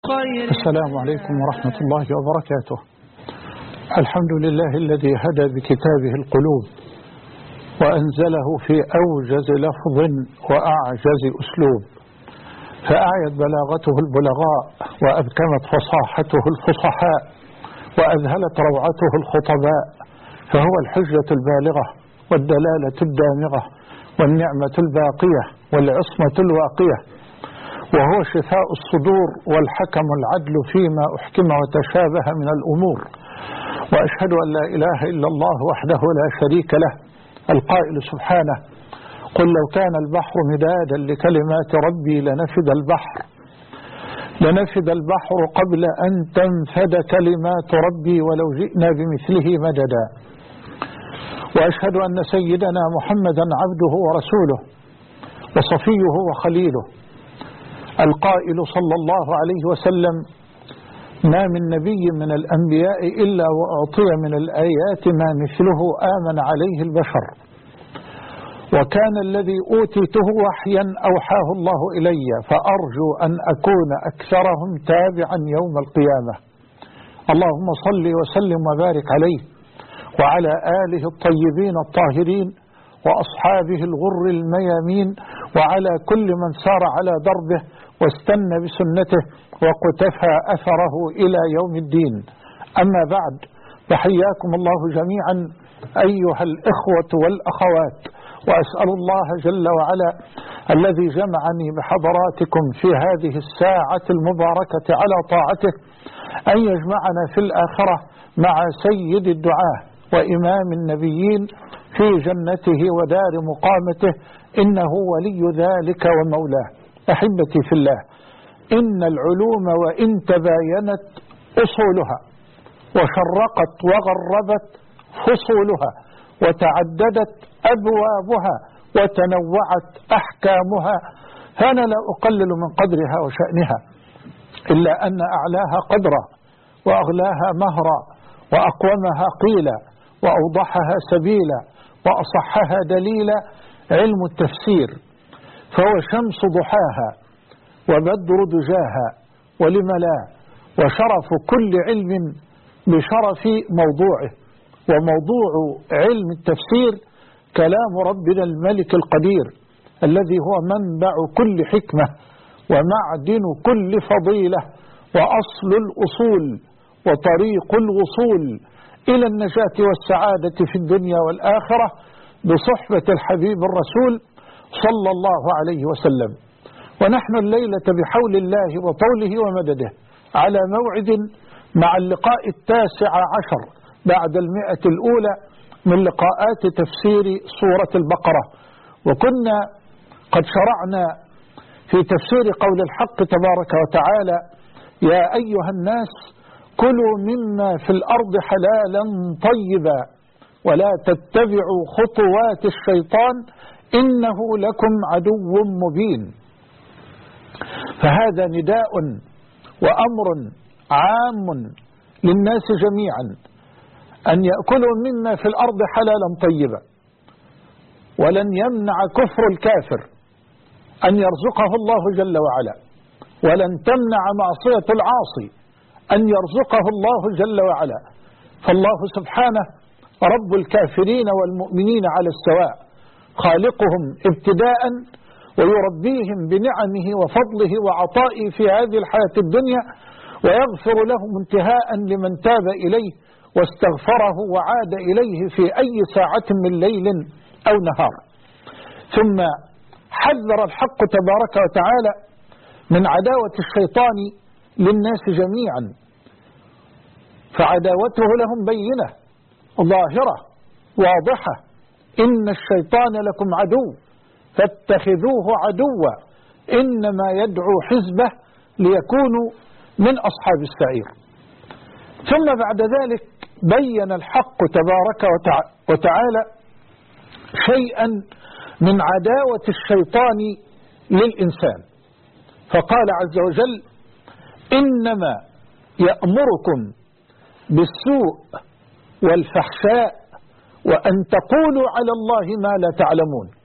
السلام عليكم ورحمة الله وبركاته. الحمد لله الذي هدى بكتابه القلوب وأنزله في أوجز لفظ وأعجز أسلوب، فأعيت بلاغته البلغاء وأبكمت فصاحته الفصحاء وأذهلت روعته الخطباء، فهو الحجة البالغة والدلالة الدامغة والنعمة الباقية والعصمة الواقية، وهو شفاء الصدور والحكم العدل فيما أحكم وتشابه من الأمور. وأشهد أن لا إله إلا الله وحده لا شريك له القائل سبحانه: قل لو كان البحر مدادا لكلمات ربي لنفد البحر قبل أن تنفد كلمات ربي ولو جئنا بمثله مددا. وأشهد أن سيدنا محمدا عبده ورسوله وصفيه وخليله، القائل صلى الله عليه وسلم: ما من نبي من الأنبياء إلا وأعطي من الآيات ما مثله آمن عليه البشر، وكان الذي أوتيته وحيا أوحاه الله إلي، فأرجو أن أكون أكثرهم تابعا يوم القيامة. اللهم صل وسلم وبارك عليه وعلى آله الطيبين الطاهرين وأصحابه الغر الميامين وعلى كل من سار على دربه واستنى بسنته وقتفى أثره إلى يوم الدين. أما بعد، فحياكم الله جميعا أيها الإخوة والأخوات، وأسأل الله جل وعلا الذي جمعني بحضراتكم في هذه الساعة المباركة على طاعته أن يجمعنا في الآخرة مع سيد الدعاة وإمام النبيين في جنته ودار مقامته، إنه ولي ذلك ومولاه. أحبتي في الله، إن العلوم وإن تباينت أصولها وشرقت وغربت فصولها وتعددت أبوابها وتنوعت أحكامها، فأنا لا أقلل من قدرها وشأنها، إلا أن أعلاها قدرا وأغلاها مهرا وأقومها قيلا وأوضحها سبيلا وأصحها دليلا علم التفسير، فهو شمس ضحاها وبدر دجاها ولم لا، وشرف كل علم بشرف موضوعه. وموضوع علم التفسير كلام ربنا الملك القدير الذي هو منبع كل حكمة ومعدن كل فضيلة وأصل الأصول وطريق الوصول إلى النجاة والسعادة في الدنيا والآخرة بصحبة الحبيب الرسول صلى الله عليه وسلم. ونحن الليلة بحول الله وطوله ومدده على موعد مع اللقاء 19 بعد 100 الأولى من لقاءات تفسير سورة البقرة، وكنا قد شرعنا في تفسير قول الحق تبارك وتعالى: يا أيها الناس كلوا مما في الأرض حلالا طيبا ولا تتبعوا خطوات الشيطان إنه لكم عدو مبين. فهذا نداء وأمر عام للناس جميعا أن يأكلوا مما في الأرض حلالا طيبا، ولن يمنع كفر الكافر أن يرزقه الله جل وعلا، ولن تمنع معصية العاصي أن يرزقه الله جل وعلا، فالله سبحانه رب الكافرين والمؤمنين على السواء، خالقهم ابتداء ويربيهم بنعمه وفضله وعطائه في هذه الحياة الدنيا، ويغفر لهم انتهاء لمن تاب إليه واستغفره وعاد إليه في أي ساعة من ليل أو نهار. ثم حذر الحق تبارك وتعالى من عداوة الشيطان للناس جميعا، فعداوته لهم بينة ظاهرة واضحة: إن الشيطان لكم عدو فاتخذوه عدوا إنما يدعو حزبه ليكونوا من أصحاب السعير. ثم بعد ذلك بين الحق تبارك وتعالى شيئا من عداوة الشيطان للإنسان، فقال عز وجل: إنما يأمركم بالسوء والفحشاء وأن تقولوا على الله ما لا تعلمون.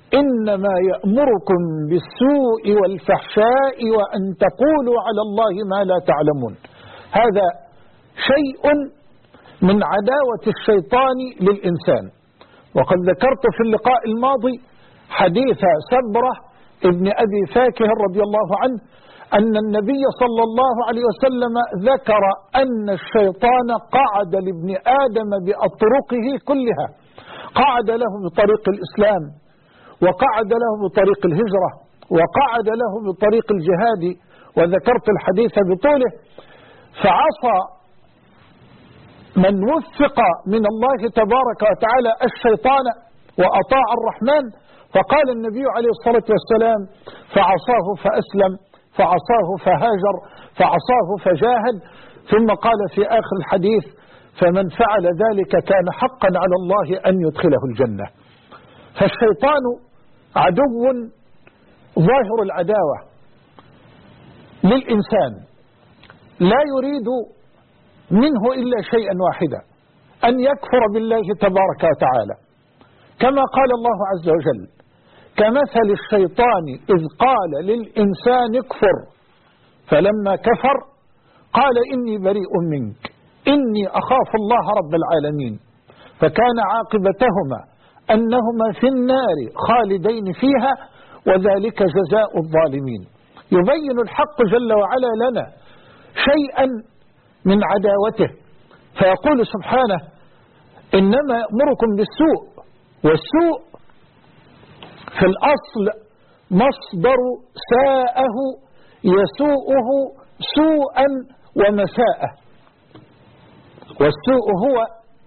إنما يأمركم بالسوء والفحشاء وأن تقولوا على الله ما لا تعلمون. هذا شيء من عداوة الشيطان للإنسان. وقد ذكرت في اللقاء الماضي حديث سبرة ابن أبي فاكه رضي الله عنه أن النبي صلى الله عليه وسلم ذكر أن الشيطان قعد لابن آدم بأطرقه كلها، قعد له بطريق الإسلام، وقعد له بطريق الهجرة، وقعد له بطريق الجهاد، وذكرت الحديث بطوله. فعصى من وفق من الله تبارك وتعالى الشيطان وأطاع الرحمن، فقال النبي عليه الصلاة والسلام: فعصاه فأسلم، فعصاه فهاجر، فعصاه فجاهد. ثم قال في آخر الحديث: فمن فعل ذلك كان حقا على الله أن يدخله الجنة. فالشيطان عدو ظاهر العداوة للإنسان، لا يريد منه إلا شيئا واحدا: أن يكفر بالله تبارك وتعالى، كما قال الله عز وجل: كمثل الشيطان إذ قال للإنسان اكفر فلما كفر قال إني بريء منك إني أخاف الله رب العالمين. فكان عاقبتهما أنهما في النار خالدين فيها وذلك جزاء الظالمين. يبين الحق جل وعلا لنا شيئا من عداوته، فيقول سبحانه: إنما يأمركم بالسوء. والسوء في الأصل مصدر ساءه يسوءه سوءا ومساءة. والسوء هو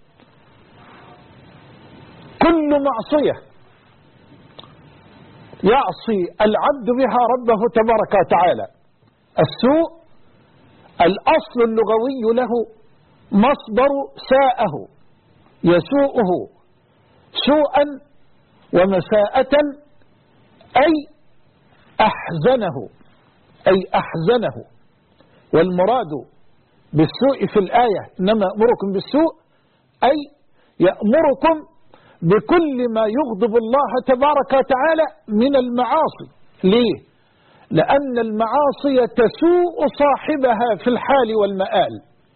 كل معصية يعصي العبد بها ربه تبارك وتعالى. السوء الأصل اللغوي له مصدر ساءه يسوءه سوءا ومساءة، أي أحزنه. والمراد بالسوء في الآية إنما يأمركم بالسوء أي يأمركم بكل ما يغضب الله تبارك وتعالى من المعاصي. ليه؟ لأن المعاصي تسوء صاحبها في الحال والمآل.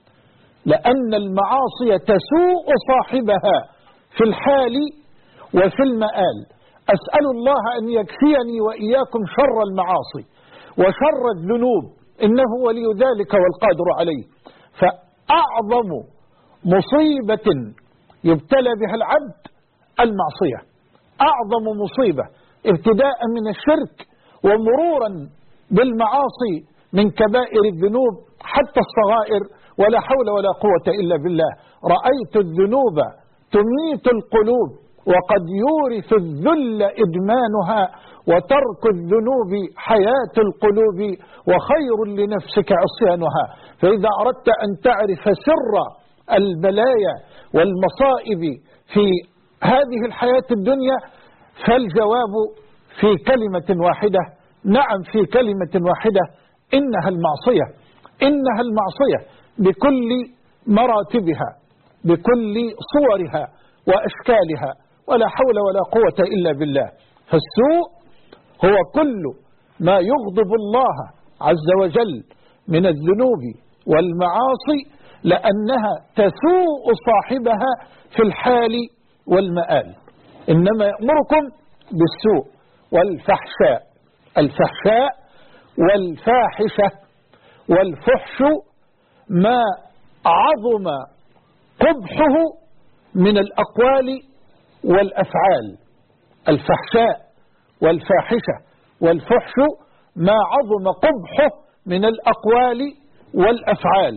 لأن المعاصي تسوء صاحبها في الحال وفي المآل. أسأل الله أن يكفيني وإياكم شر المعاصي وشر الذنوب، إنه ولي ذلك والقادر عليه. فأعظم مصيبة يبتلى بها العبد المعصية، أعظم مصيبة ابتداء من الشرك ومرورا بالمعاصي من كبائر الذنوب حتى الصغائر، ولا حول ولا قوة إلا بالله. رأيت الذنوب تميت القلوب وقد يورث الذل إدمانها، وترك الذنوب حياة القلوب وخير لنفسك عصيانها. فإذا أردت أن تعرف سر البلايا والمصائب في هذه الحياة الدنيا فالجواب في كلمة واحدة، نعم في كلمة واحدة: إنها المعصية. إنها المعصية بكل مراتبها، بكل صورها وأشكالها، ولا حول ولا قوة إلا بالله. فالسوء هو كل ما يغضب الله عز وجل من الذنوب والمعاصي، لأنها تسوء صاحبها في الحال والمآل. إنما يأمركم بالسوء والفحشاء. الفحشاء والفاحشة والفحش ما عظم قبحه من الأقوال والأفعال. الفحشاء والفاحشة والفحش ما عظم قبحه من الأقوال والأفعال،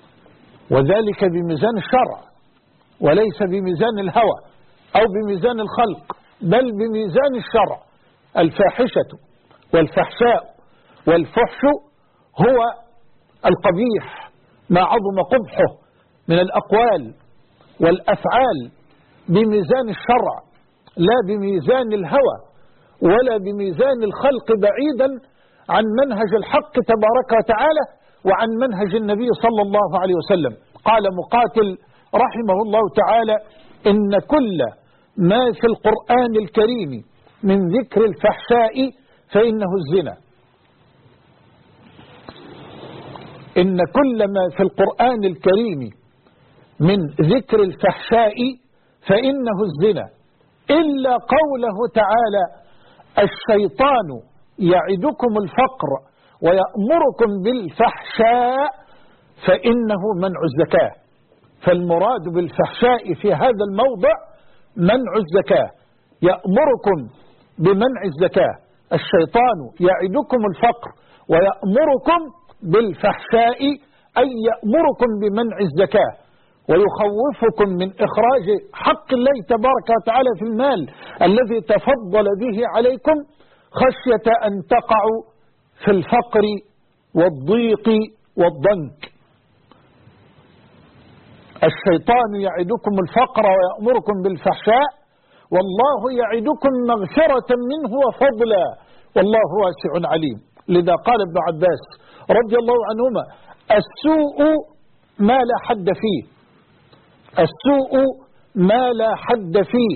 وذلك بميزان الشرع وليس بميزان الهوى أو بميزان الخلق، بل بميزان الشرع. الفاحشة والفحشاء والفحش هو القبيح ما عظم قبحه من الأقوال والأفعال بميزان الشرع لا بميزان الهوى ولا بميزان الخلق، بعيدا عن منهج الحق تبارك وتعالى وعن منهج النبي صلى الله عليه وسلم. قال مقاتل رحمه الله تعالى: إن كل ما في القرآن الكريم من ذكر الفحشاء فإنه الزنا. إن كل ما في القرآن الكريم من ذكر الفحشاء فإنه الزنا، إلا قوله تعالى: الشيطان يعدكم الفقر ويأمركم بالفحشاء فإنه منع الزكاة. فالمراد بالفحشاء في هذا الموضع منع الزكاة، يأمركم بمنع الزكاة. الشيطان يعدكم الفقر ويأمركم بالفحشاء، أي يأمركم بمنع الزكاة ويخوفكم من إخراج حق الله تبارك وتعالى في المال الذي تفضل به عليكم، خشية أن تقعوا في الفقر والضيق والضنك. الشيطان يعدكم الفقر ويأمركم بالفحشاء، والله يعدكم مغفرة منه وفضلا والله واسع عليم. لذا قال ابن عباس رضي الله عنهما: السوء ما لا حد فيه، السوء ما لا حد فيه،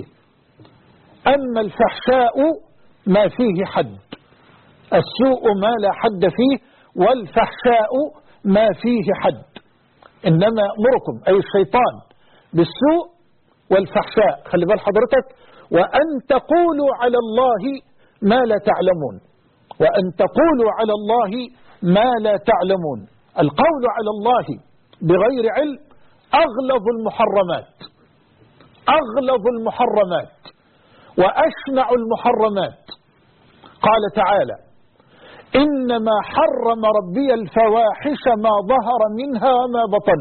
أما الفحشاء ما فيه حد. السوء ما لا حد فيه، والفحشاء ما فيه حد. إنما يأمركم أي الشيطان بالسوء والفحشاء، خلي بال حضرتك، وأن تقولوا على الله ما لا تعلمون، وأن تقولوا على الله ما لا تعلمون. القول على الله بغير علم أغلظ المحرمات، أغلظ المحرمات وأشنع المحرمات. قال تعالى: إنما حرم ربي الفواحش ما ظهر منها وما بطن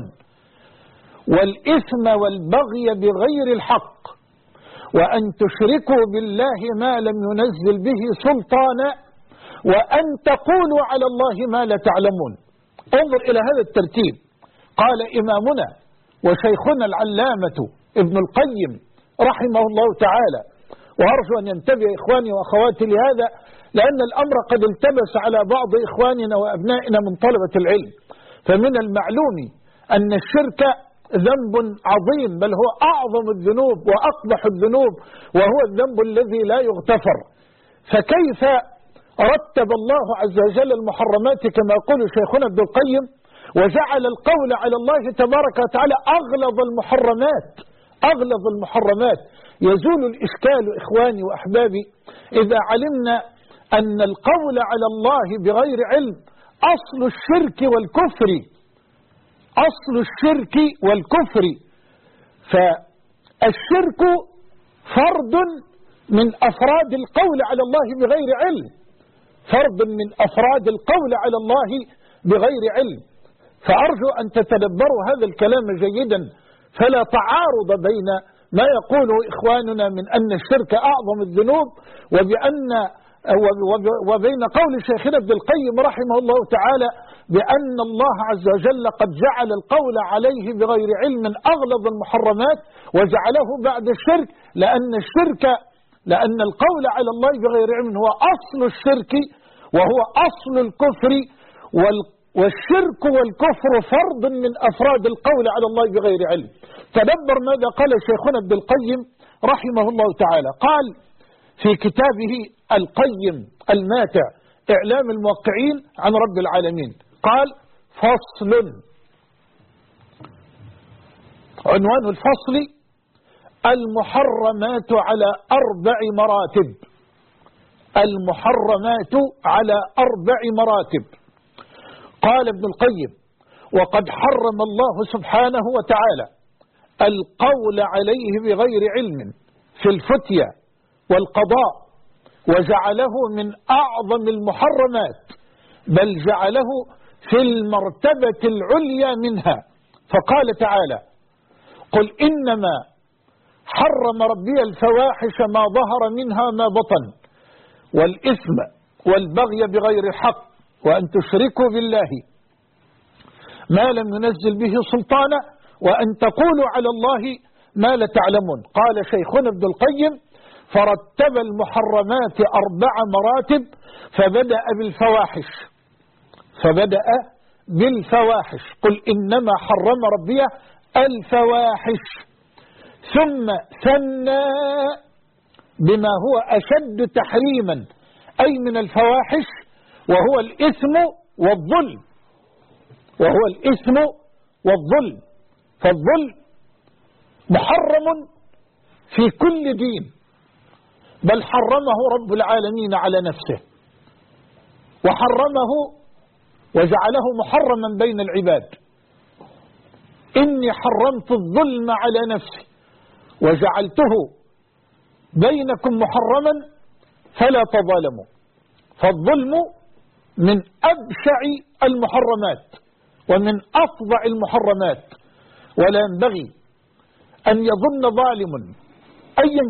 والإثم والبغي بغير الحق وأن تشركوا بالله ما لم ينزل به سلطانا وأن تقولوا على الله ما لا تعلمون. انظر إلى هذا الترتيب. قال إمامنا وشيخنا العلامة ابن القيم رحمه الله تعالى، وأرجو أن ينتبه إخواني وأخواتي لهذا، لأن الأمر قد التبس على بعض إخواننا وأبنائنا من طلبة العلم. فمن المعلوم أن الشرك ذنب عظيم، بل هو أعظم الذنوب وأقبح الذنوب، وهو الذنب الذي لا يغتفر. فكيف رتب الله عز وجل المحرمات كما يقول شيخنا ابن القيم، وجعل القول على الله تبارك وتعالى أغلظ المحرمات، أغلظ المحرمات. يزول الإشكال إخواني وأحبابي إذا علمنا أن القول على الله بغير علم أصل الشرك والكفر، أصل الشرك والكفر. فالشرك فرد من أفراد القول على الله بغير علم، فرد من أفراد القول على الله بغير علم. فأرجو أن تتدبروا هذا الكلام جيدا، فلا تعارض بين ما يقوله إخواننا من أن الشرك أعظم الذنوب وبين قول شيخنا ابن القيم رحمه الله تعالى بأن الله عز وجل قد جعل القول عليه بغير علم أغلظ المحرمات وجعله بعد الشرك، لأن القول على الله بغير علم هو أصل الشرك وهو أصل الكفر، والشرك والكفر فرض من أفراد القول على الله بغير علم. تدبر ماذا قال شيخنا ابن القيم رحمه الله تعالى. قال في كتابه القيم الماتع إعلام الموقعين عن رب العالمين، قال: فصل. عنوان الفصل: المحرمات على 4 مراتب. المحرمات على 4 مراتب. قال ابن القيم: وقد حرم الله سبحانه وتعالى القول عليه بغير علم في الفتية والقضاء، وجعله من أعظم المحرمات، بل جعله في المرتبة العليا منها. فقال تعالى: قل إنما حرم ربي الفواحش ما ظهر منها ما بطن والإثم والبغي بغير الحق وأن تشركوا بالله ما لم ينزل به سلطانا وأن تقولوا على الله ما لا تعلمون. قال شيخنا ابن القيم: فرتب المحرمات 4 مراتب، فبدأ بالفواحش. قل إنما حرم ربي الفواحش، ثم ثنى بما هو أشد تحريما أي من الفواحش، وهو الإثم والظلم، وهو الإثم والظلم. فالظلم محرم في كل دين، بل حرمه رب العالمين على نفسه، وحرمه وجعله محرما بين العباد. إني حرمت الظلم على نفسي وجعلته بينكم محرما فلا تظالموا. فالظلم من أبشع المحرمات ومن أفظع المحرمات، ولا ينبغي أن يظن ظالم أيا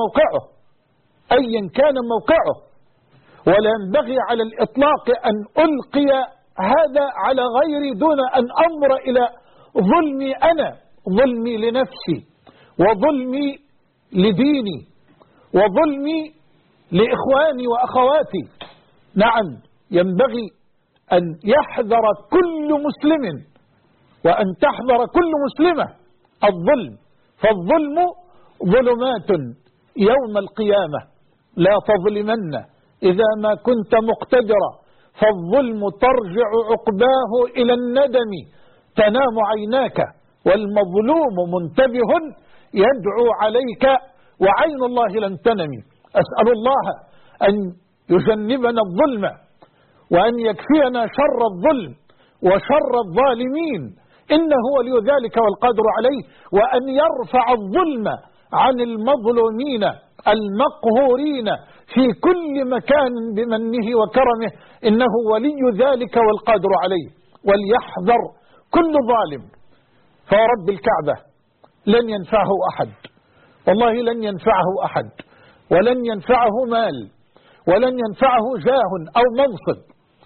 كان موقعه، ولا ينبغي على الإطلاق أن ألقي هذا على غيري دون أن أمر إلى ظلمي أنا، ظلمي لنفسي، وظلمي لديني، وظلمي لإخواني وأخواتي. نعم، ينبغي أن يحذر كل مسلم وأن تحذر كل مسلمة الظلم، فالظلم ظلمات يوم القيامة، لا تظلمن إذا ما كنت مقتدرا، فالظلم ترجع عقباه إلى الندم، تنام عيناك والمظلوم منتبه يدعو عليك وعين الله لن تنم. أسأل الله أن يجنبنا الظلم، وأن يكفينا شر الظلم وشر الظالمين، إنه ولي ذلك والقادر عليه، وأن يرفع الظلم عن المظلومين المقهورين في كل مكان بمنه وكرمه، إنه ولي ذلك والقادر عليه. وليحذر كل ظالم، فورب الكعبة لن ينفعه أحد، والله لن ينفعه أحد، ولن ينفعه مال، ولن ينفعه جاه أو منصب.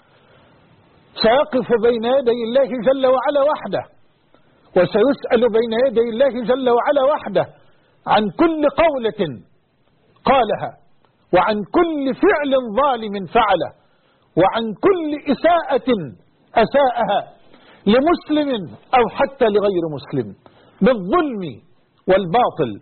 سيقف بين يدي الله جل وعلا وحده، وسيسأل بين يدي الله جل وعلا وحده عن كل قولة قالها، وعن كل فعل ظالم فعله، وعن كل إساءة أساءها لمسلم أو حتى لغير مسلم بالظلم والباطل.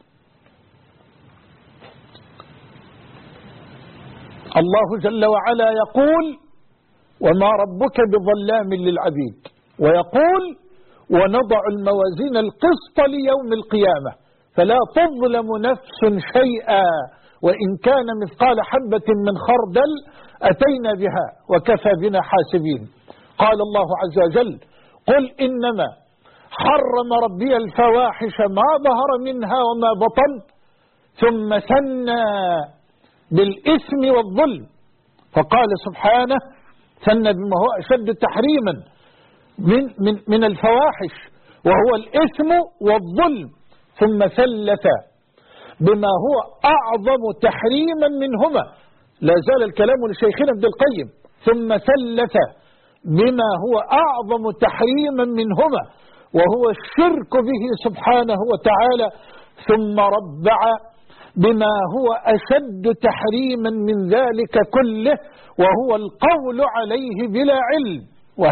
الله جل وعلا يقول: وما ربك بظلام للعبيد، ويقول: ونضع الموازين القسط ليوم القيامة فلا تظلم نفس شيئا وإن كان مثقال حبة من خردل أتينا بها وكفى بنا حاسبين. قال الله عز وجل: قل إنما حرم ربي الفواحش ما ظهر منها وما بطن، ثم ثنى بالإثم والظلم، فقال سبحانه: ثنى بما هو أشد تحريما من الفواحش وهو الإثم والظلم، ثم ثلث بما هو أعظم تحريما منهما. لا زال الكلام لشيخنا ابن القيم: ثم ثلث بما هو أعظم تحريما منهما وهو الشرك به سبحانه وتعالى، ثم ربع بما هو أشد تحريما من ذلك كله وهو القول عليه بلا علم.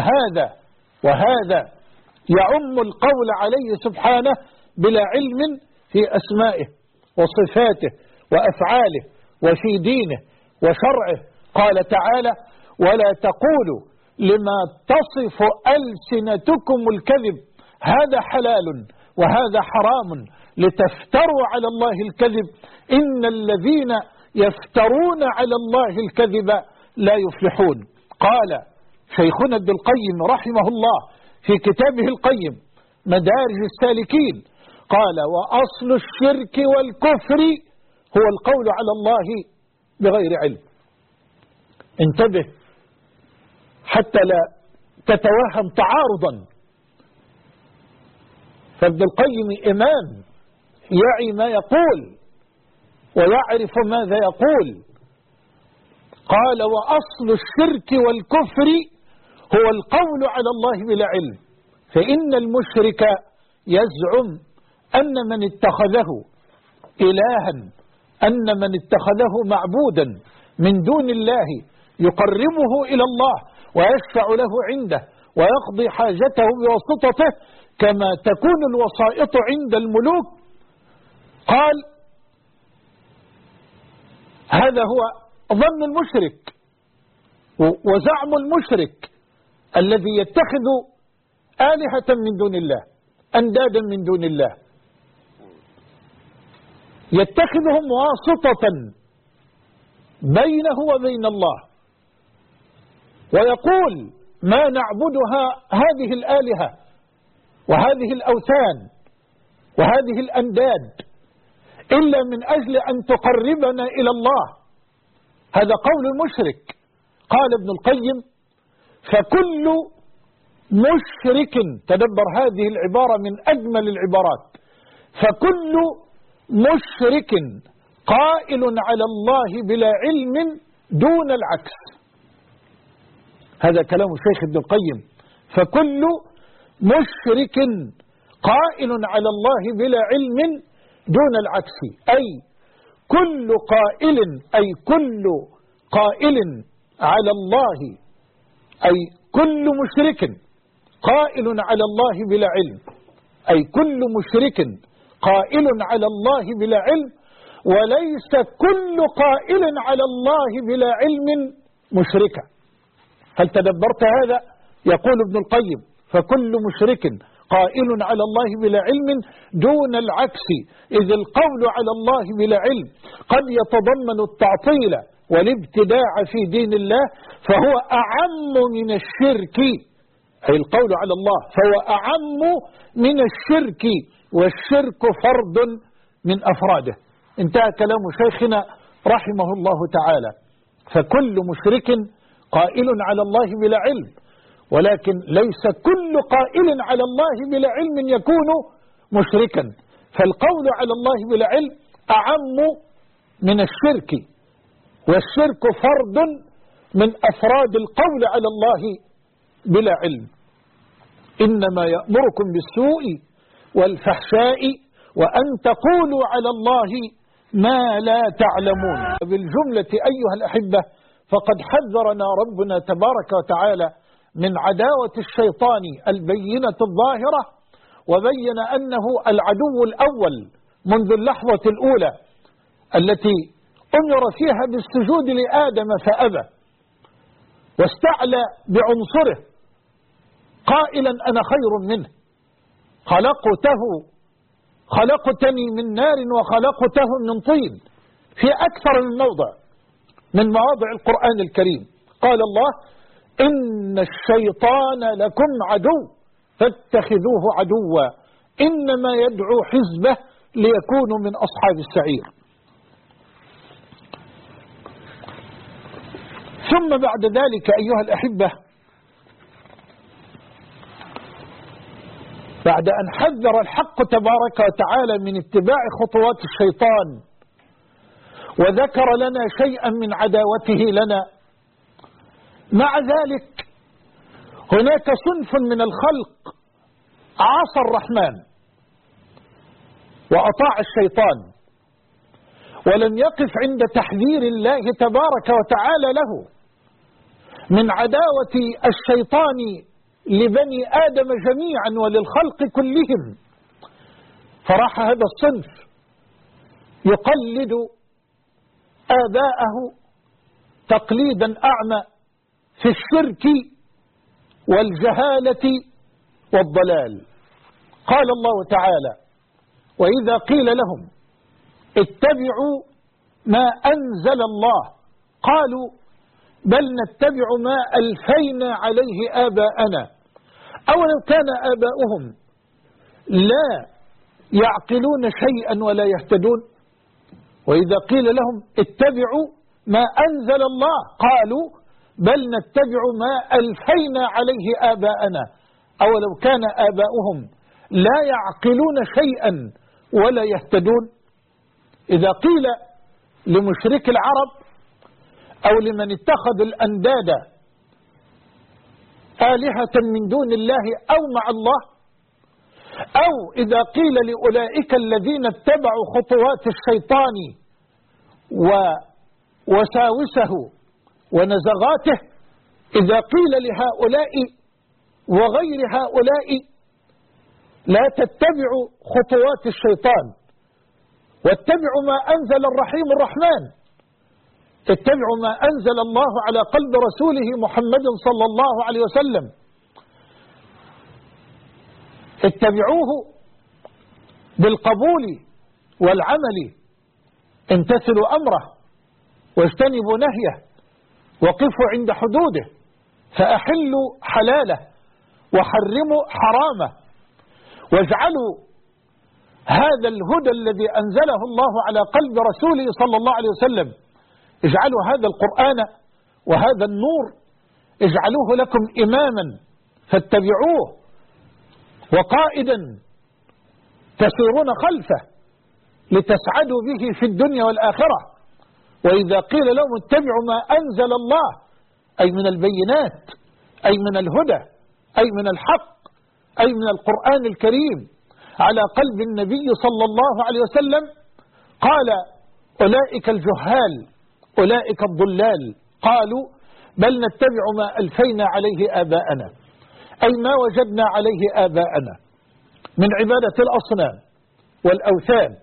وهذا يعم القول عليه سبحانه بلا علم في أسمائه وصفاته وأفعاله وفي دينه وشرعه. قال تعالى: ولا تقولوا لما تصف ألسنتكم الكذب هذا حلال وهذا حرام لتفتروا على الله الكذب إن الذين يفترون على الله الكذب لا يفلحون. قال شيخنا ابن القيم رحمه الله في كتابه القيم مدارج السالكين: قال: وأصل الشرك والكفر هو القول على الله بغير علم. انتبه حتى لا تتوهم تعارضا، فابن القيم إمام يعي ما يقول ويعرف ماذا يقول. قال: وأصل الشرك والكفر هو القول على الله بلا علم، فإن المشرك يزعم أن من اتخذه إلها، أن من اتخذه معبودا من دون الله يقربه إلى الله ويشفع له عنده ويقضي حاجته بواسطته كما تكون الوسائط عند الملوك. قال: هذا هو ظن المشرك وزعم المشرك الذي يتخذ آلهة من دون الله، أندادا من دون الله، يتخذهم واسطة بينه وبين الله، ويقول ما نعبدها هذه الآلهة وهذه الأوثان وهذه الأنداد إلا من أجل أن تقربنا إلى الله. هذا قول المشرك. قال ابن القيم فكل مشرك، تدبر هذه العبارة من أجمل العبارات، فكل مشرك قائل على الله بلا علم دون العكس. هذا كلام الشيخ ابن القيم. فكل مشرك قائل على الله بلا علم دون العكس، أي كل قائل على الله، أي كل مشرك قائل على الله بلا علم، أي كل مشرك قائل على الله بلا علم، وليس كل قائل على الله بلا علم مشركا. هل تدبرت هذا؟ يقول ابن القيم فكل مشرك قائل على الله بلا علم دون العكس، إذ القول على الله بلا علم قد يتضمن التعطيل والابتداع في دين الله، فهو أعم من الشرك، أي القول على الله فهو أعم من الشرك، والشرك فرد من أفراده. انتهى كلام شيخنا رحمه الله تعالى. فكل مشرك قائل على الله بلا علم، ولكن ليس كل قائل على الله بلا علم يكون مشركا، فالقول على الله بلا علم أعم من الشرك، والشرك فرد من أفراد القول على الله بلا علم. إنما يأمركم بالسوء والفحشاء وأن تقولوا على الله ما لا تعلمون. بالجملة أيها الأحبة، فقد حذرنا ربنا تبارك وتعالى من عداوة الشيطان البينة الظاهرة، وبين أنه العدو الأول منذ اللحظة الأولى التي أمر فيها بالسجود لآدم فأبى، واستعلى بعنصره قائلا أنا خير منه، خلقتني من نار وخلقته من طين، في أكثر من موضع من مواضع القرآن الكريم. قال الله إن الشيطان لكم عدو فاتخذوه عدوا إنما يدعو حزبه ليكونوا من أصحاب السعير. ثم بعد ذلك أيها الأحبة، بعد أن حذر الحق تبارك وتعالى من اتباع خطوات الشيطان وذكر لنا شيئا من عداوته لنا، مع ذلك هناك صنف من الخلق عصى الرحمن وأطاع الشيطان، ولم يقف عند تحذير الله تبارك وتعالى له من عداوة الشيطان لبني آدم جميعا وللخلق كلهم، فراح هذا الصنف يقلد آباءه تقليدا أعمى في الشرك والجهالة والضلال. قال الله تعالى وإذا قيل لهم اتبعوا ما أنزل الله قالوا بل نتبع ما ألفينا عليه آباءنا أولو كان آباؤهم لا يعقلون شيئا ولا يهتدون. وإذا قيل لهم اتبعوا ما أنزل الله قالوا بل نتبع ما ألفينا عليه آباءنا أولو كان آباؤهم لا يعقلون شيئا ولا يهتدون. إذا قيل لمشرك العرب أو لمن اتخذ الأنداد آلهة من دون الله أو مع الله، أو إذا قيل لأولئك الذين اتبعوا خطوات الشيطان ووساوسه ونزغاته، إذا قيل لهؤلاء وغير هؤلاء لا تتبعوا خطوات الشيطان واتبعوا ما أنزل الرحيم الرحمن، اتبعوا ما أنزل الله على قلب رسوله محمد صلى الله عليه وسلم، اتبعوه بالقبول والعمل، امتثلوا أمره واجتنبوا نهيه، وقفوا عند حدوده، فأحلوا حلاله وحرموا حرامه، واجعلوا هذا الهدى الذي أنزله الله على قلب رسوله صلى الله عليه وسلم، اجعلوا هذا القرآن وهذا النور اجعلوه لكم إماما فاتبعوه، وقائدا تسيرون خلفه لتسعدوا به في الدنيا والآخرة. وإذا قيل لهم اتبعوا ما أنزل الله، أي من البينات، أي من الهدى، أي من الحق، أي من القرآن الكريم على قلب النبي صلى الله عليه وسلم، قال أولئك الجهال أولئك الضلال، قالوا بل نتبع ما ألفينا عليه آباءنا، أي ما وجدنا عليه آباءنا من عبادة الأصنام والأوثان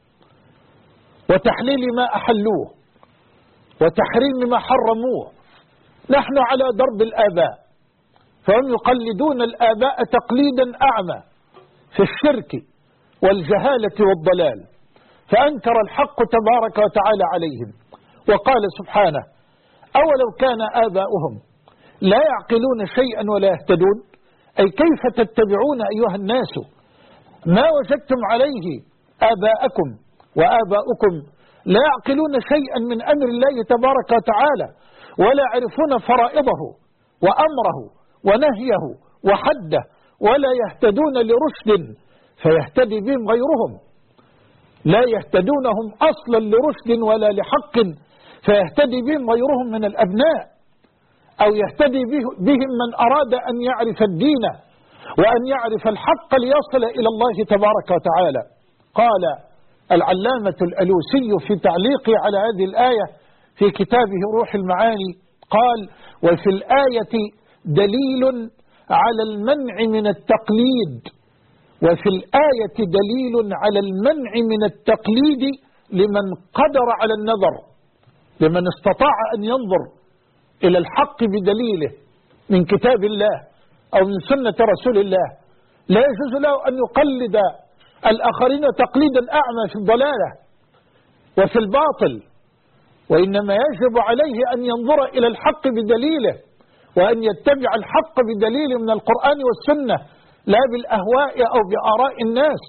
وتحليل ما أحلوه وتحريم ما حرموه. نحن على درب الآباء، فهم يقلدون الآباء تقليدا أعمى في الشرك والجهالة والضلال، فأنكر الحق تبارك وتعالى عليهم وقال سبحانه أولو كان آباؤهم لا يعقلون شيئا ولا يهتدون، أي كيف تتبعون أيها الناس ما وجدتم عليه آباءكم وآباؤكم لا يعقلون شيئا من أمر الله تبارك وتعالى، ولا يعرفون فرائضه وأمره ونهيه وحده، ولا يهتدون لرشد فيهتدي بهم غيرهم، لا يهتدونهم أصلا لرشد ولا لحق فيهتدي بهم غيرهم من الأبناء، أو يهتدي بهم من أراد أن يعرف الدين وأن يعرف الحق ليصل إلى الله تبارك وتعالى. قال العلامة الألوسي في تعليقه على هذه الآية في كتابه روح المعاني، قال وفي الآية دليل على المنع من التقليد، وفي الآية دليل على المنع من التقليد لمن قدر على النظر، لمن استطاع أن ينظر إلى الحق بدليله من كتاب الله أو من سنة رسول الله، لا يجوز له أن يقلد الآخرين تقليدا أعمى في الضلالة وفي الباطل، وإنما يجب عليه أن ينظر إلى الحق بدليله وأن يتبع الحق بدليل من القرآن والسنة، لا بالأهواء أو بآراء الناس.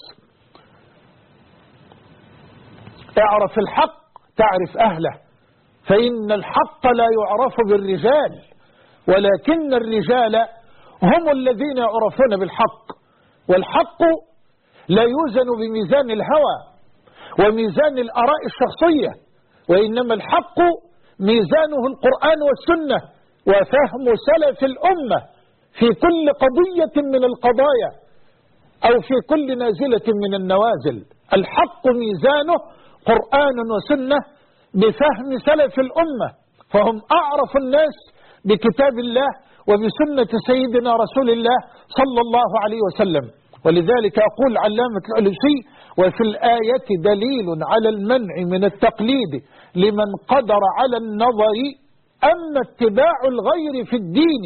اعرف الحق تعرف أهله، فإن الحق لا يعرف بالرجال، ولكن الرجال هم الذين يعرفون بالحق، والحق لا يوزن بميزان الهوى وميزان الآراء الشخصية، وإنما الحق ميزانه القرآن والسنة وفهم سلف الأمة في كل قضية من القضايا أو في كل نازلة من النوازل. الحق ميزانه قرآن وسنة بفهم سلف الأمة، فهم أعرف الناس بكتاب الله وبسنة سيدنا رسول الله صلى الله عليه وسلم. ولذلك يقول علامة الألوسي وفي الآية دليل على المنع من التقليد لمن قدر على النظر، أما اتباع الغير في الدين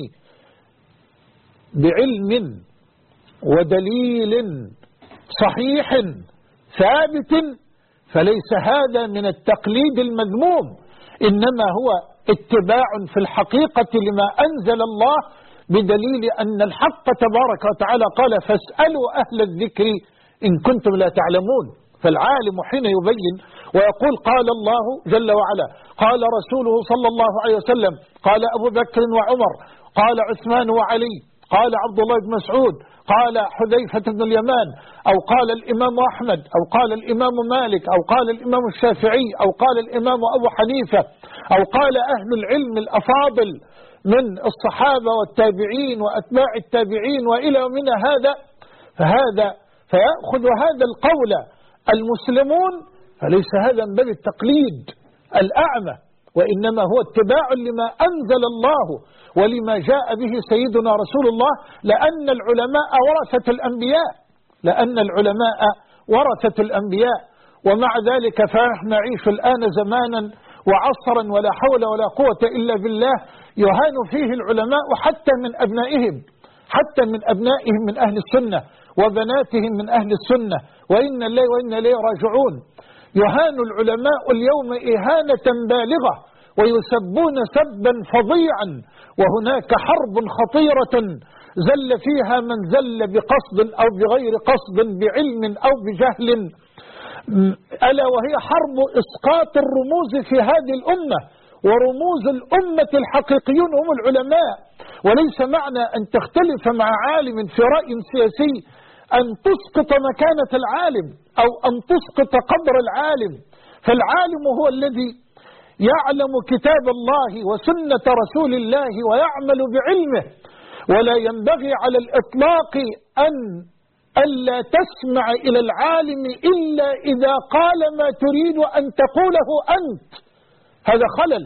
بعلم ودليل صحيح ثابت فليس هذا من التقليد المذموم، إنما هو اتباع في الحقيقة لما أنزل الله بدليل أن الحق تبارك وتعالى قال فاسألوا أهل الذكر إن كنتم لا تعلمون. فالعالم حين يبين ويقول قال الله جل وعلا قال رسوله صلى الله عليه وسلم قال أبو بكر وعمر قال عثمان وعلي قال عبد الله بن مسعود قال حذيفة بن اليمان أو قال الإمام أحمد أو قال الإمام مالك أو قال الإمام الشافعي أو قال الإمام أبو حنيفة أو قال أهل العلم الأفاضل من الصحابة والتابعين وأتباع التابعين وإلى من هذا، فيأخذ هذا القول المسلمون، فليس هذا من باب التقليد الأعمى، وإنما هو اتباع لما أنزل الله ولما جاء به سيدنا رسول الله، لأن العلماء ورثة الأنبياء. ومع ذلك فنحن نعيش الآن زمانا وعصرا ولا حول ولا قوة إلا بالله يهان فيه العلماء حتى من أبنائهم من أهل السنة وبناتهم من أهل السنة، وإن الله وإن إليه راجعون. يهان العلماء اليوم إهانة بالغة ويسبون سبا فظيعا، وهناك حرب خطيرة زل فيها من زل بقصد أو بغير قصد، بعلم أو بجهل، ألا وهي حرب إسقاط الرموز في هذه الأمة. ورموز الأمة الحقيقيون هم العلماء، وليس معنى أن تختلف مع عالم في رأي سياسي أن تسقط مكانة العالم أو أن تسقط قدر العالم. فالعالم هو الذي يعلم كتاب الله وسنة رسول الله ويعمل بعلمه، ولا ينبغي على الإطلاق ألا تسمع إلى العالم إلا إذا قال ما تريد أن تقوله أنت. هذا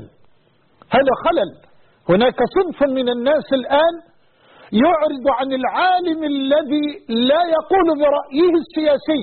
خلل. هناك صنف من الناس الآن يعرض عن العالم الذي لا يقول برأيه السياسي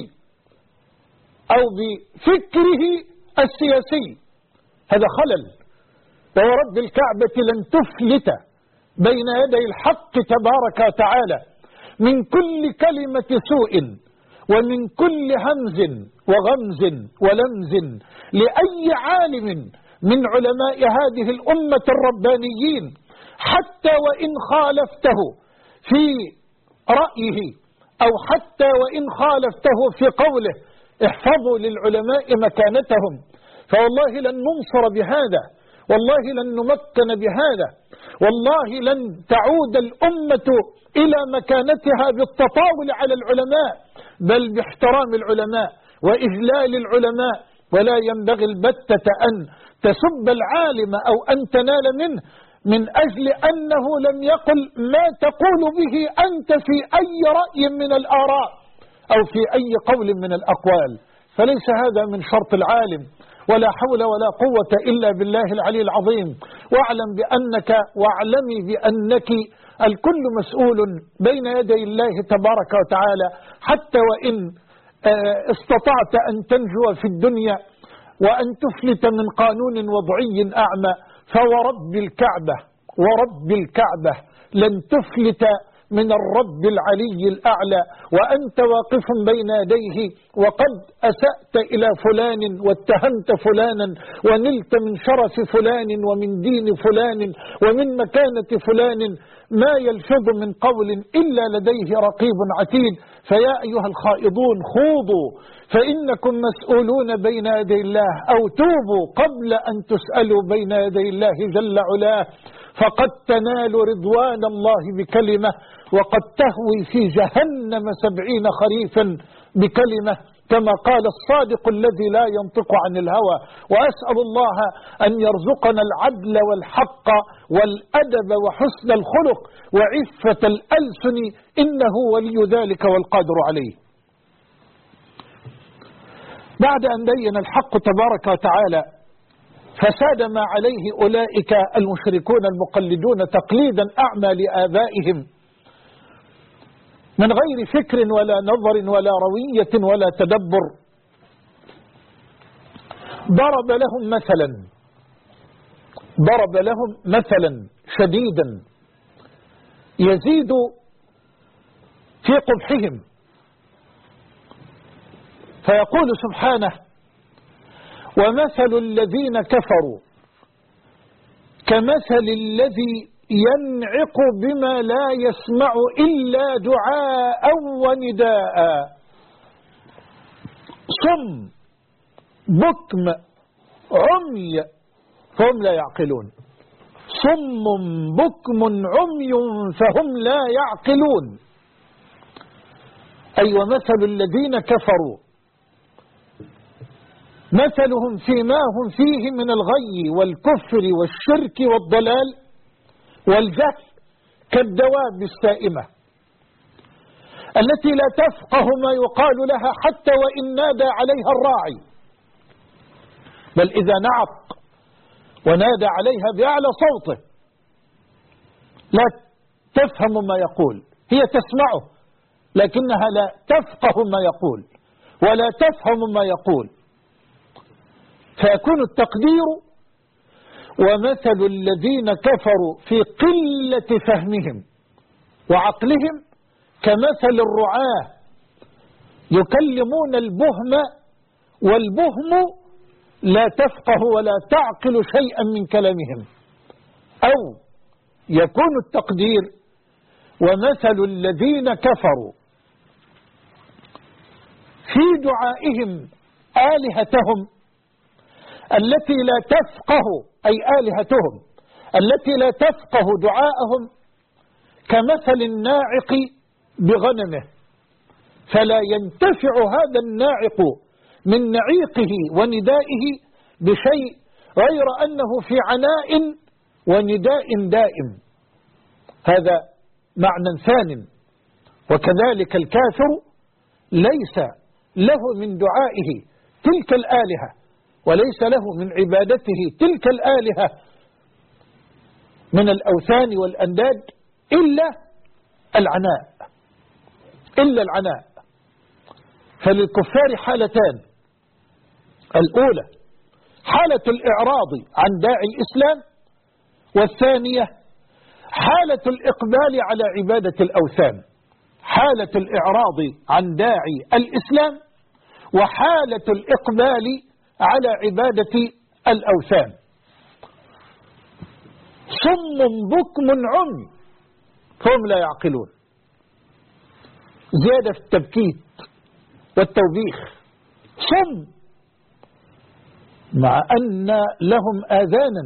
أو بفكره السياسي. هذا خلل. وورب الكعبة لن تفلت بين يدي الحق تبارك وتعالى من كل كلمة سوء ومن كل همز وغمز ولمز لأي عالم من علماء هذه الأمة الربانيين، حتى وإن خالفته في رأيه أو حتى وإن خالفته في قوله. احفظوا للعلماء مكانتهم، فوالله لن ننصر بهذا، والله لن نمكن بهذا، والله لن تعود الأمة إلى مكانتها بالتطاول على العلماء، بل باحترام العلماء وإجلال العلماء. ولا ينبغي البتة أن تسب العالم أو أن تنال منه من أجل أنه لم يقل ما تقول به أنت في أي رأي من الآراء أو في أي قول من الأقوال. فليس هذا من شرط العالم، ولا حول ولا قوة إلا بالله العلي العظيم. واعلمي بأنك الكل مسؤول بين يدي الله تبارك وتعالى، حتى وإن استطعت أن تنجو في الدنيا وأن تفلت من قانون وضعي أعمى، ورب الكعبة لن تفلت من الرب العلي الأعلى، وأنت واقف بين يديه وقد أسأت إلى فلان واتهمت فلانا ونلت من شرف فلان ومن دين فلان ومن مكانة فلان، ما يلفظ من قول إلا لديه رقيب عتيد. فيا أيها الخائضون خوضوا فإنكم مسؤولون بين يدي الله، أو توبوا قبل أن تسألوا بين يدي الله جل علاه، فقد تنال رضوان الله بكلمة وقد تهوي في جهنم 70 خريفا بكلمة، كما قال الصادق الذي لا ينطق عن الهوى. وأسأل الله أن يرزقنا العدل والحق والأدب وحسن الخلق وعفة الألسن، إنه ولي ذلك والقادر عليه. بعد أن بين الحق تبارك وتعالى فساد ما عليه أولئك المشركون المقلدون تقليدا أعمى لآبائهم من غير فكر ولا نظر ولا روية ولا تدبر، ضرب لهم مثلا شديدا يزيد في قبحهم، فيقول سبحانه: ومثل الذين كفروا كمثل الذي ينعق بما لا يسمع إلا دعاء ونداء، صم بكم عمي فهم لا يعقلون. صم بكم عمي فهم لا يعقلون. أي ومثل الذين كفروا مثلهم فيما هم فيه من الغي والكفر والشرك والضلال والجهل كالدواب السائمة التي لا تفقه ما يقال لها حتى وإن نادى عليها الراعي، بل إذا نعق ونادى عليها بأعلى صوته لا تفهم ما يقول، هي تسمعه لكنها لا تفقه ما يقول ولا تفهم ما يقول. فيكون التقدير ومثل الذين كفروا في قلة فهمهم وعقلهم كمثل الرعاة يكلمون البهم والبهم لا تفقه ولا تعقل شيئا من كلامهم. أو يكون التقدير ومثل الذين كفروا في دعائهم آلهتهم التي لا تفقه، أي آلهتهم التي لا تفقه دعاءهم، كمثل الناعق بغنمه، فلا ينتفع هذا الناعق من نعيقه وندائه بشيء غير أنه في عناء ونداء دائم. هذا معنى ثان. وكذلك الكافر ليس له من دعائه تلك الآلهة وليس له من عبادته تلك الآلهة من الأوثان والأنداد إلا العناء. فللكفار حالتان: الأولى حالة الإعراض عن داعي الإسلام، والثانية حالة الإقبال على عبادة الأوثان. حالة الإعراض عن داعي الإسلام وحالة الإقبال على عبادة الأوثان. صم بكم عمي فهم لا يعقلون. زيادة في التبكيت والتوبيخ. صم مع أن لهم آذانا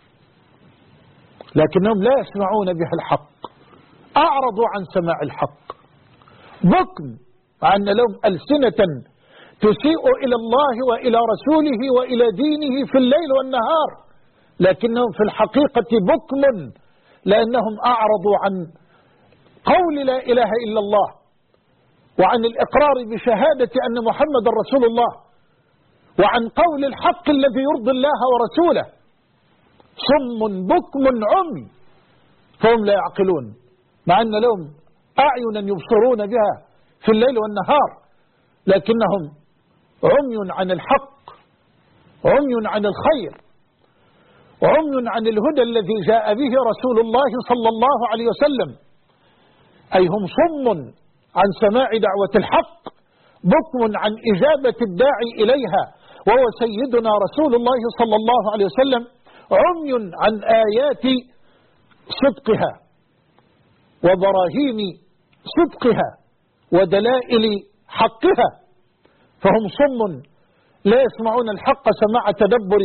لكنهم لا يسمعون بها الحق، أعرضوا عن سماع الحق. بكم مع أن لهم ألسنة تسيء إلى الله وإلى رسوله وإلى دينه في الليل والنهار، لكنهم في الحقيقة بكم لأنهم أعرضوا عن قول لا إله إلا الله وعن الإقرار بشهادة أن محمد رسول الله وعن قول الحق الذي يرضي الله ورسوله. صم بكم عمي فهم لا يعقلون، مع أن لهم أعينا يبصرون بها في الليل والنهار، لكنهم عمي عن الحق، عمي عن الخير، عمي عن الهدى الذي جاء به رسول الله صلى الله عليه وسلم. أي هم صم عن سماع دعوة الحق، بكم عن إجابة الداعي إليها وهو سيدنا رسول الله صلى الله عليه وسلم، عمي عن آيات صدقها وبراهين صدقها ودلائل حقها. فهم صم لا يسمعون الحق سماع تدبر،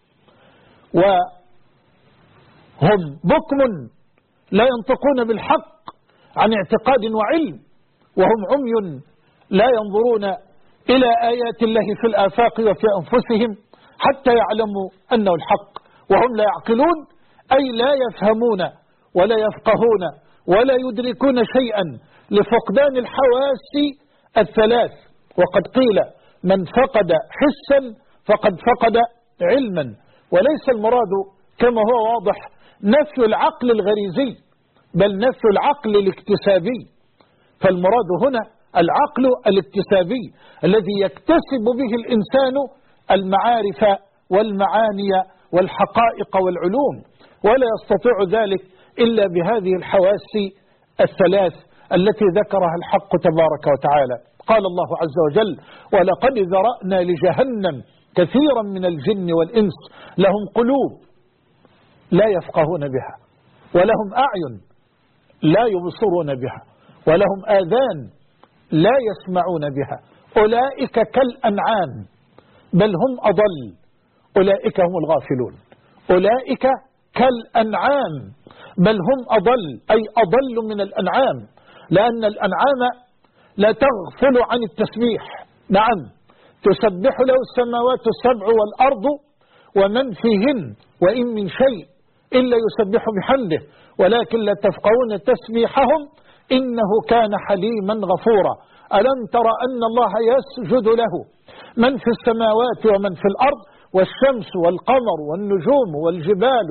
وهم بكم لا ينطقون بالحق عن اعتقاد وعلم، وهم عمي لا ينظرون إلى آيات الله في الآفاق وفي أنفسهم حتى يعلموا أنه الحق، وهم لا يعقلون أي لا يفهمون ولا يفقهون ولا يدركون شيئا لفقدان الحواس الثلاث. وقد قيل من فقد حسا فقد فقد علما، وليس المراد كما هو واضح نفي العقل الغريزي بل نفي العقل الاكتسابي. فالمراد هنا العقل الاكتسابي الذي يكتسب به الإنسان المعارف والمعاني والحقائق والعلوم، ولا يستطيع ذلك إلا بهذه الحواس الثلاث التي ذكرها الحق تبارك وتعالى. قال الله عز وجل: ولقد ذرأنا لجهنم كثيرا من الجن والإنس لهم قلوب لا يفقهون بها ولهم أعين لا يبصرون بها ولهم آذان لا يسمعون بها أولئك كالأنعام بل هم أضل أولئك هم الغافلون. أولئك كالأنعام بل هم أضل، أي أضل من الأنعام، لأن الأنعام لا تغفل عن التسبيح. نعم تسبح له السماوات السبع والأرض ومن فيهن وإن من شيء إلا يسبح بحمده ولكن لا تفقهون تسبيحهم إنه كان حليما غفورا. ألم تر أن الله يسجد له من في السماوات ومن في الأرض والشمس والقمر والنجوم والجبال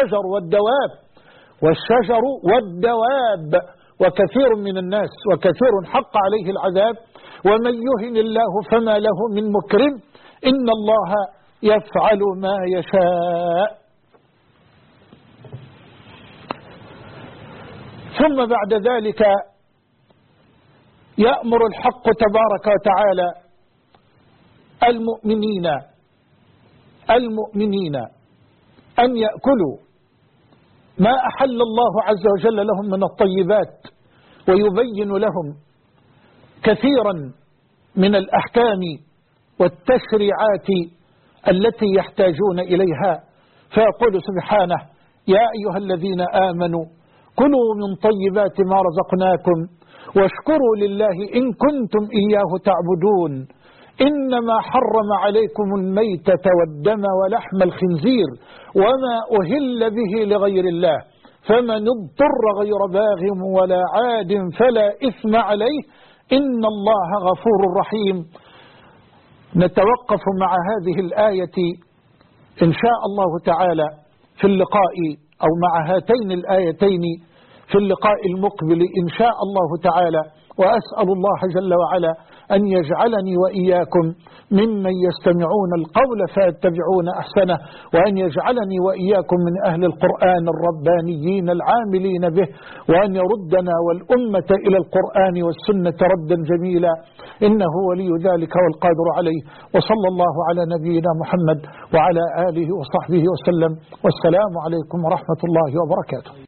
والشجر والدواب وكثير من الناس وكثير حق عليه العذاب ومن يهن الله فما له من مكرم إن الله يفعل ما يشاء. ثم بعد ذلك يأمر الحق تبارك وتعالى المؤمنين أن يأكلوا ما أحل الله عز وجل لهم من الطيبات، ويبين لهم كثيرا من الأحكام والتشريعات التي يحتاجون إليها. فيقول سبحانه: يا أيها الذين آمنوا كلوا من طيبات ما رزقناكم واشكروا لله إن كنتم إياه تعبدون، إنما حرم عليكم الميتة والدم ولحم الخنزير وما أهل به لغير الله، فمن اضطر غير باغ ولا عاد فلا إثم عليه إن الله غفور رحيم. نتوقف مع هذه الآية إن شاء الله تعالى في اللقاء، أو مع هاتين الآيتين في اللقاء المقبل إن شاء الله تعالى. وأسأل الله جل وعلا أن يجعلني وإياكم ممن يستمعون القول فيتبعون أحسنه، وأن يجعلني وإياكم من أهل القرآن الربانيين العاملين به، وأن يردنا والأمة إلى القرآن والسنة ردا جميلا، إنه ولي ذلك والقادر عليه. وصلى الله على نبينا محمد وعلى آله وصحبه وسلم، والسلام عليكم ورحمة الله وبركاته.